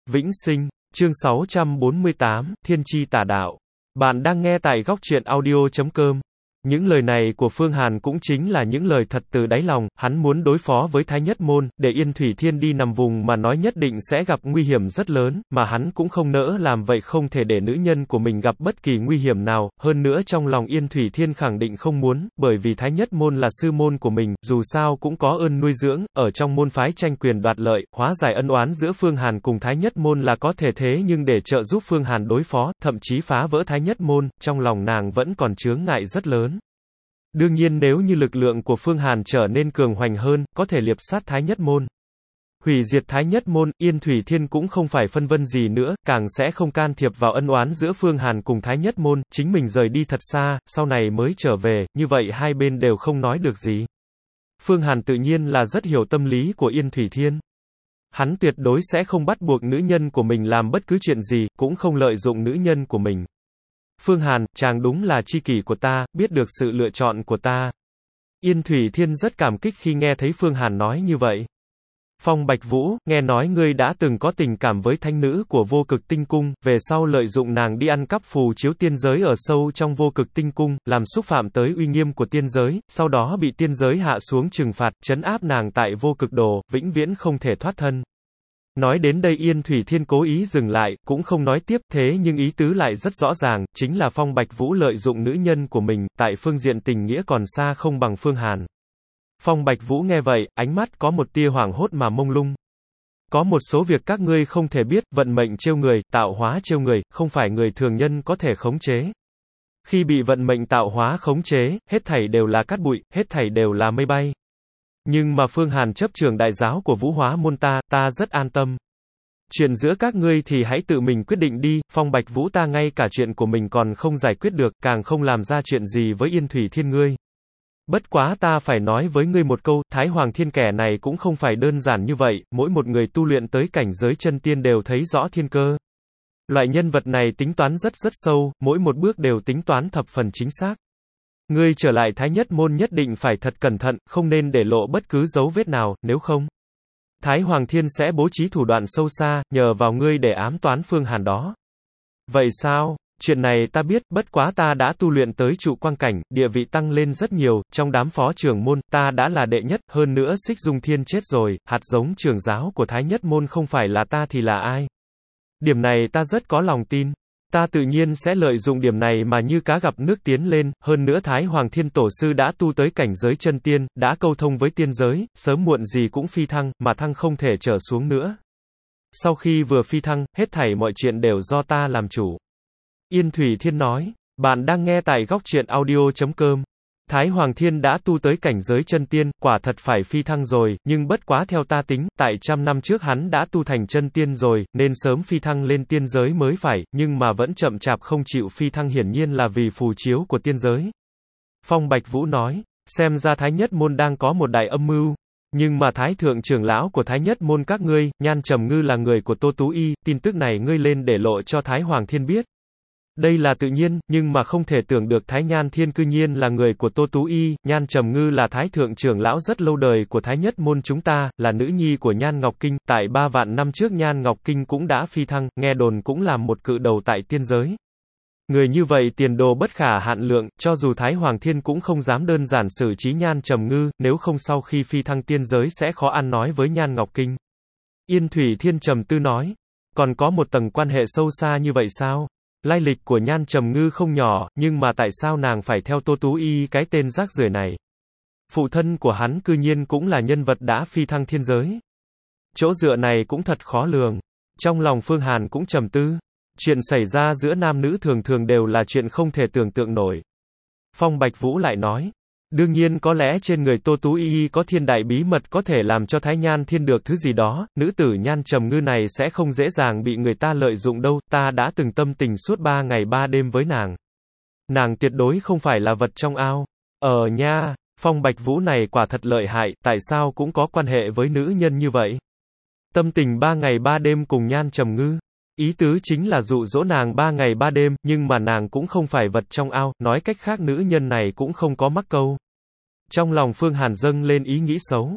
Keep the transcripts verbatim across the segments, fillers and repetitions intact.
Vĩnh sinh, chương sáu trăm bốn mươi tám, Thiên chi tà đạo. Bạn đang nghe tại góc truyện audio chấm com. Những lời này của Phương Hàn cũng chính là những lời thật từ đáy lòng, hắn muốn đối phó với Thái Nhất Môn, để Yên Thủy Thiên đi nằm vùng mà nói nhất định sẽ gặp nguy hiểm rất lớn, mà hắn cũng không nỡ làm vậy, không thể để nữ nhân của mình gặp bất kỳ nguy hiểm nào, hơn nữa trong lòng Yên Thủy Thiên khẳng định không muốn, bởi vì Thái Nhất Môn là sư môn của mình, dù sao cũng có ơn nuôi dưỡng, ở trong môn phái tranh quyền đoạt lợi, hóa giải ân oán giữa Phương Hàn cùng Thái Nhất Môn là có thể, thế nhưng để trợ giúp Phương Hàn đối phó, thậm chí phá vỡ Thái Nhất Môn, trong lòng nàng vẫn còn chướng ngại rất lớn. Đương nhiên nếu như lực lượng của Phương Hàn trở nên cường hoành hơn, có thể liệp sát Thái Nhất Môn, hủy diệt Thái Nhất Môn, Yên Thủy Thiên cũng không phải phân vân gì nữa, càng sẽ không can thiệp vào ân oán giữa Phương Hàn cùng Thái Nhất Môn, chính mình rời đi thật xa, sau này mới trở về, như vậy hai bên đều không nói được gì. Phương Hàn tự nhiên là rất hiểu tâm lý của Yên Thủy Thiên. Hắn tuyệt đối sẽ không bắt buộc nữ nhân của mình làm bất cứ chuyện gì, cũng không lợi dụng nữ nhân của mình. Phương Hàn, chàng đúng là tri kỷ của ta, biết được sự lựa chọn của ta. Yên Thủy Thiên rất cảm kích khi nghe thấy Phương Hàn nói như vậy. Phong Bạch Vũ, nghe nói ngươi đã từng có tình cảm với thánh nữ của Vô Cực Tinh Cung, về sau lợi dụng nàng đi ăn cắp phù chiếu tiên giới ở sâu trong Vô Cực Tinh Cung, làm xúc phạm tới uy nghiêm của tiên giới, sau đó bị tiên giới hạ xuống trừng phạt, trấn áp nàng tại Vô Cực Đồ, vĩnh viễn không thể thoát thân. Nói đến đây Yên Thủy Thiên cố ý dừng lại, cũng không nói tiếp, thế nhưng ý tứ lại rất rõ ràng, chính là Phong Bạch Vũ lợi dụng nữ nhân của mình, tại phương diện tình nghĩa còn xa không bằng Phương Hàn. Phong Bạch Vũ nghe vậy, ánh mắt có một tia hoảng hốt mà mông lung. Có một số việc các ngươi không thể biết, vận mệnh trêu người, tạo hóa trêu người, không phải người thường nhân có thể khống chế. Khi bị vận mệnh tạo hóa khống chế, hết thảy đều là cát bụi, hết thảy đều là mây bay. Nhưng mà Phương Hàn chấp trường đại giáo của Vũ Hóa môn ta, ta rất an tâm. Chuyện giữa các ngươi thì hãy tự mình quyết định đi, Phong Bạch Vũ ta ngay cả chuyện của mình còn không giải quyết được, càng không làm ra chuyện gì với Yên Thủy Thiên ngươi. Bất quá ta phải nói với ngươi một câu, Thái Hoàng Thiên kẻ này cũng không phải đơn giản như vậy, mỗi một người tu luyện tới cảnh giới chân tiên đều thấy rõ thiên cơ. Loại nhân vật này tính toán rất rất sâu, mỗi một bước đều tính toán thập phần chính xác. Ngươi trở lại Thái Nhất Môn nhất định phải thật cẩn thận, không nên để lộ bất cứ dấu vết nào, nếu không, Thái Hoàng Thiên sẽ bố trí thủ đoạn sâu xa, nhờ vào ngươi để ám toán Phương Hàn đó. Vậy sao? Chuyện này ta biết, bất quá ta đã tu luyện tới trụ quang cảnh, địa vị tăng lên rất nhiều, trong đám phó trưởng môn, ta đã là đệ nhất, hơn nữa Xích Dung Thiên chết rồi, hạt giống trưởng giáo của Thái Nhất Môn không phải là ta thì là ai? Điểm này ta rất có lòng tin. Ta tự nhiên sẽ lợi dụng điểm này mà như cá gặp nước tiến lên, hơn nữa Thái Hoàng Thiên Tổ Sư đã tu tới cảnh giới chân tiên, đã câu thông với tiên giới, sớm muộn gì cũng phi thăng, mà thăng không thể trở xuống nữa. Sau khi vừa phi thăng, hết thảy mọi chuyện đều do ta làm chủ. Yên Thủy Thiên nói, bạn đang nghe tại góc truyện audio chấm com. Thái Hoàng Thiên đã tu tới cảnh giới chân tiên, quả thật phải phi thăng rồi, nhưng bất quá theo ta tính, tại trăm năm trước hắn đã tu thành chân tiên rồi, nên sớm phi thăng lên tiên giới mới phải, nhưng mà vẫn chậm chạp không chịu phi thăng hiển nhiên là vì phù chiếu của tiên giới. Phong Bạch Vũ nói, xem ra Thái Nhất Môn đang có một đại âm mưu. Nhưng mà Thái Thượng trưởng lão của Thái Nhất Môn các ngươi, Nhan Trầm Ngư là người của Tô Tú Y, tin tức này ngươi lên để lộ cho Thái Hoàng Thiên biết. Đây là tự nhiên, nhưng mà không thể tưởng được Thái Nhan Thiên cư nhiên là người của Tô Tú Y, Nhan Trầm Ngư là Thái Thượng trưởng lão rất lâu đời của Thái Nhất Môn chúng ta, là nữ nhi của Nhan Ngọc Kinh, tại ba vạn năm trước Nhan Ngọc Kinh cũng đã phi thăng, nghe đồn cũng làm một cự đầu tại tiên giới. Người như vậy tiền đồ bất khả hạn lượng, cho dù Thái Hoàng Thiên cũng không dám đơn giản xử trí Nhan Trầm Ngư, nếu không sau khi phi thăng tiên giới sẽ khó ăn nói với Nhan Ngọc Kinh. Yên Thủy Thiên trầm tư nói, còn có một tầng quan hệ sâu xa như vậy sao? Lai lịch của Nhan Trầm Ngư không nhỏ, nhưng mà tại sao nàng phải theo Tô Tú Y cái tên rác rưởi này? Phụ thân của hắn cư nhiên cũng là nhân vật đã phi thăng thiên giới. Chỗ dựa này cũng thật khó lường. Trong lòng Phương Hàn cũng trầm tư. Chuyện xảy ra giữa nam nữ thường thường đều là chuyện không thể tưởng tượng nổi. Phong Bạch Vũ lại nói, đương nhiên có lẽ trên người Tô Tú Y có thiên đại bí mật có thể làm cho Thái Nhan Thiên được thứ gì đó, nữ tử Nhan Trầm Ngư này sẽ không dễ dàng bị người ta lợi dụng đâu, ta đã từng tâm tình suốt ba ngày ba đêm với nàng. Nàng tuyệt đối không phải là vật trong ao. Ờ nha, Phong Bạch Vũ này quả thật lợi hại, tại sao cũng có quan hệ với nữ nhân như vậy? Tâm tình ba ngày ba đêm cùng Nhan Trầm Ngư. Ý tứ chính là dụ dỗ nàng ba ngày ba đêm, nhưng mà nàng cũng không phải vật trong ao, nói cách khác nữ nhân này cũng không có mắc câu. Trong lòng Phương Hàn dâng lên ý nghĩ xấu.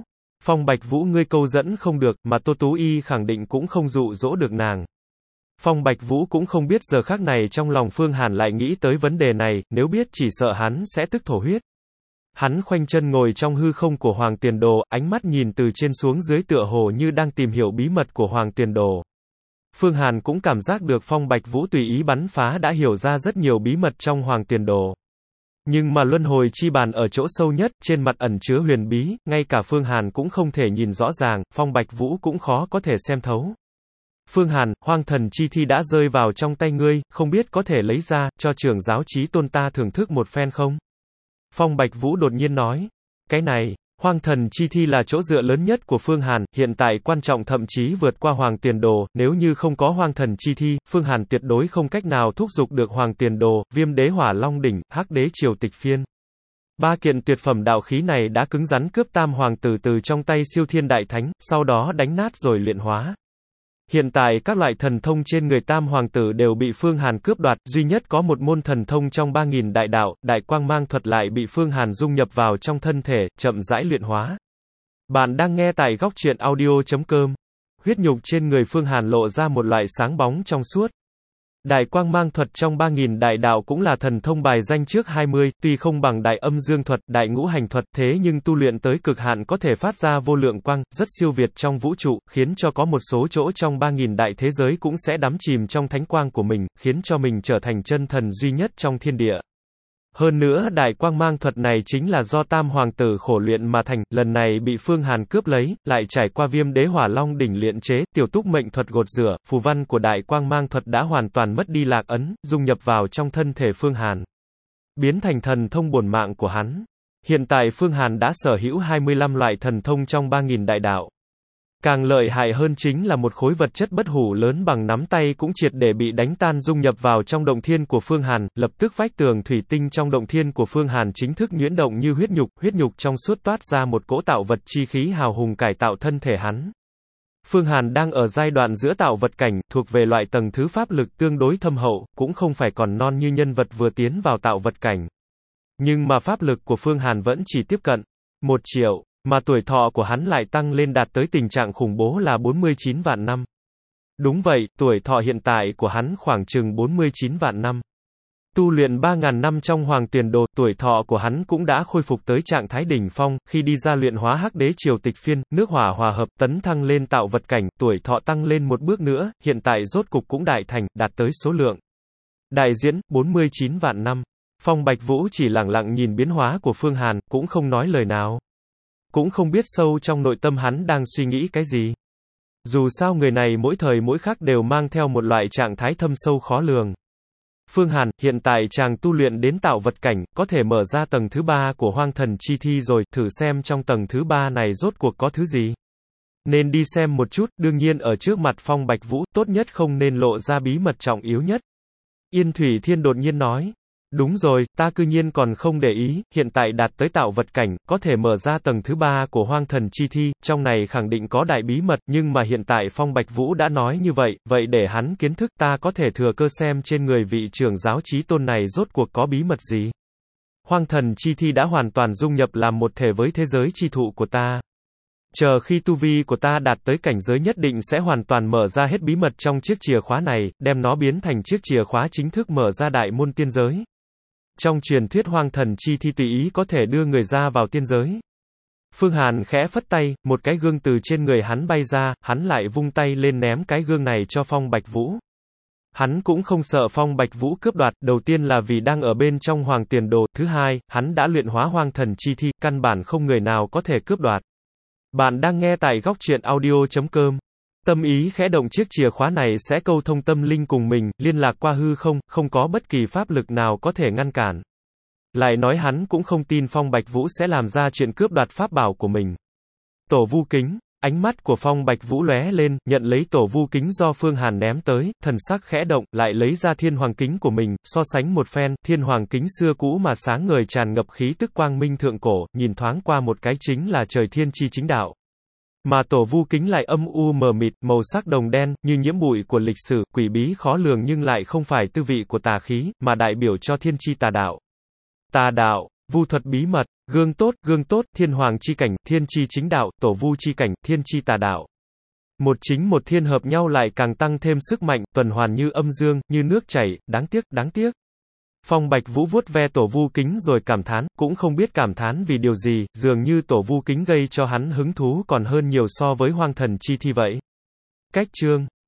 Phong Bạch Vũ ngươi câu dẫn không được, mà Tô Tú Y khẳng định cũng không dụ dỗ được nàng. Phong Bạch Vũ cũng không biết giờ khắc này trong lòng Phương Hàn lại nghĩ tới vấn đề này, nếu biết chỉ sợ hắn sẽ tức thổ huyết. Hắn khoanh chân ngồi trong hư không của Hoàng Tiền Đồ, ánh mắt nhìn từ trên xuống dưới tựa hồ như đang tìm hiểu bí mật của Hoàng Tiền Đồ. Phương Hàn cũng cảm giác được Phong Bạch Vũ tùy ý bắn phá đã hiểu ra rất nhiều bí mật trong Hoàng Tiền Đồ. Nhưng mà luân hồi chi bàn ở chỗ sâu nhất, trên mặt ẩn chứa huyền bí, ngay cả Phương Hàn cũng không thể nhìn rõ ràng, Phong Bạch Vũ cũng khó có thể xem thấu. Phương Hàn, hoang thần chi thi đã rơi vào trong tay ngươi, không biết có thể lấy ra, cho trưởng giáo chí tôn ta thưởng thức một phen không? Phong Bạch Vũ đột nhiên nói. Cái này, hoang thần chi thi là chỗ dựa lớn nhất của Phương Hàn, hiện tại quan trọng thậm chí vượt qua Hoàng Tiền Đồ, nếu như không có hoang thần chi thi, Phương Hàn tuyệt đối không cách nào thúc giục được Hoàng Tiền Đồ, Viêm Đế Hỏa Long Đỉnh, Hắc Đế Triều Tịch Phiên. Ba kiện tuyệt phẩm đạo khí này đã cứng rắn cướp Tam Hoàng Tử từ trong tay Siêu Thiên Đại Thánh, sau đó đánh nát rồi luyện hóa. Hiện tại các loại thần thông trên người Tam Hoàng Tử đều bị Phương Hàn cướp đoạt, duy nhất có một môn thần thông trong ba nghìn đại đạo, Đại Quang Mang Thuật lại bị Phương Hàn dung nhập vào trong thân thể, chậm rãi luyện hóa. Bạn đang nghe tại góc truyện audio chấm com. Huyết nhục trên người Phương Hàn lộ ra một loại sáng bóng trong suốt. Đại Quang Mang Thuật trong ba nghìn đại đạo cũng là thần thông bài danh trước hai mươi, tuy không bằng Đại Âm Dương Thuật, Đại Ngũ Hành Thuật, thế nhưng tu luyện tới cực hạn có thể phát ra vô lượng quang, rất siêu việt trong vũ trụ, khiến cho có một số chỗ trong ba nghìn đại thế giới cũng sẽ đắm chìm trong thánh quang của mình, khiến cho mình trở thành chân thần duy nhất trong thiên địa. Hơn nữa Đại Quang Mang Thuật này chính là do Tam Hoàng Tử khổ luyện mà thành, lần này bị Phương Hàn cướp lấy, lại trải qua Viêm Đế Hỏa Long Đỉnh luyện chế, Tiểu Túc Mệnh Thuật gột rửa, phù văn của Đại Quang Mang Thuật đã hoàn toàn mất đi lạc ấn, dung nhập vào trong thân thể Phương Hàn, biến thành thần thông bổn mạng của hắn. Hiện tại Phương Hàn đã sở hữu hai mươi lăm loại thần thông trong ba nghìn đại đạo. Càng lợi hại hơn chính là một khối vật chất bất hủ lớn bằng nắm tay cũng triệt để bị đánh tan dung nhập vào trong động thiên của Phương Hàn, lập tức vách tường thủy tinh trong động thiên của Phương Hàn chính thức nhuyễn động như huyết nhục, huyết nhục trong suốt toát ra một cỗ tạo vật chi khí hào hùng cải tạo thân thể hắn. Phương Hàn đang ở giai đoạn giữa tạo vật cảnh, thuộc về loại tầng thứ pháp lực tương đối thâm hậu, cũng không phải còn non như nhân vật vừa tiến vào tạo vật cảnh. Nhưng mà pháp lực của Phương Hàn vẫn chỉ tiếp cận một triệu. Mà tuổi thọ của hắn lại tăng lên đạt tới tình trạng khủng bố là bốn mươi chín vạn năm. Đúng vậy, tuổi thọ hiện tại của hắn khoảng chừng bốn mươi chín vạn năm. Tu luyện ba ngàn năm trong Hoàng Tiền Đồ, tuổi thọ của hắn cũng đã khôi phục tới trạng thái đỉnh phong, khi đi ra luyện hóa Hắc Đế Triều Tịch Phiên, nước hỏa hòa hợp, tấn thăng lên tạo vật cảnh, tuổi thọ tăng lên một bước nữa, hiện tại rốt cục cũng đại thành, đạt tới số lượng đại diễn, bốn mươi chín vạn năm. Phong Bạch Vũ chỉ lặng lặng nhìn biến hóa của Phương Hàn, cũng không nói lời nào. Cũng không biết sâu trong nội tâm hắn đang suy nghĩ cái gì. Dù sao người này mỗi thời mỗi khắc đều mang theo một loại trạng thái thâm sâu khó lường. Phương Hàn, hiện tại chàng tu luyện đến tạo vật cảnh, có thể mở ra tầng thứ ba của hoang thần chi thi rồi, thử xem trong tầng thứ ba này rốt cuộc có thứ gì. Nên đi xem một chút, đương nhiên ở trước mặt Phong Bạch Vũ, tốt nhất không nên lộ ra bí mật trọng yếu nhất. Yên Thủy Thiên đột nhiên nói. Đúng rồi, ta cư nhiên còn không để ý, hiện tại đạt tới tạo vật cảnh, có thể mở ra tầng thứ ba của hoang thần chi thi, trong này khẳng định có đại bí mật, nhưng mà hiện tại Phong Bạch Vũ đã nói như vậy, vậy để hắn kiến thức ta có thể thừa cơ xem trên người vị trưởng giáo chí tôn này rốt cuộc có bí mật gì. Hoang thần chi thi đã hoàn toàn dung nhập làm một thể với thế giới chi thụ của ta. Chờ khi tu vi của ta đạt tới cảnh giới nhất định sẽ hoàn toàn mở ra hết bí mật trong chiếc chìa khóa này, đem nó biến thành chiếc chìa khóa chính thức mở ra đại môn tiên giới. Trong truyền thuyết hoang thần chi thi tùy ý có thể đưa người ra vào tiên giới. Phương Hàn khẽ phất tay, một cái gương từ trên người hắn bay ra, hắn lại vung tay lên ném cái gương này cho Phong Bạch Vũ. Hắn cũng không sợ Phong Bạch Vũ cướp đoạt, đầu tiên là vì đang ở bên trong Hoàng Tiền Đồ, thứ hai, hắn đã luyện hóa hoang thần chi thi, căn bản không người nào có thể cướp đoạt. Bạn đang nghe tại góc truyện audio chấm com. Tâm ý khẽ động, chiếc chìa khóa này sẽ câu thông tâm linh cùng mình, liên lạc qua hư không, không có bất kỳ pháp lực nào có thể ngăn cản. Lại nói hắn cũng không tin Phong Bạch Vũ sẽ làm ra chuyện cướp đoạt pháp bảo của mình. Tổ vu kính, ánh mắt của Phong Bạch Vũ lóe lên, nhận lấy tổ vu kính do Phương Hàn ném tới, thần sắc khẽ động, lại lấy ra thiên hoàng kính của mình, so sánh một phen, thiên hoàng kính xưa cũ mà sáng ngời tràn ngập khí tức quang minh thượng cổ, nhìn thoáng qua một cái chính là trời thiên chi chính đạo. Mà tổ vu kính lại âm u mờ mịt, màu sắc đồng đen, như nhiễm bụi của lịch sử, quỷ bí khó lường nhưng lại không phải tư vị của tà khí, mà đại biểu cho thiên chi tà đạo. Tà đạo, Vu thuật bí mật, gương tốt, gương tốt, thiên hoàng chi cảnh, thiên chi chính đạo, tổ vu chi cảnh, thiên chi tà đạo. Một chính một thiên hợp nhau lại càng tăng thêm sức mạnh, tuần hoàn như âm dương, như nước chảy, đáng tiếc, đáng tiếc. Phong Bạch Vũ vuốt ve tổ vu kính rồi cảm thán, cũng không biết cảm thán vì điều gì, dường như tổ vu kính gây cho hắn hứng thú còn hơn nhiều so với hoang thần chi thi vậy. Cách chương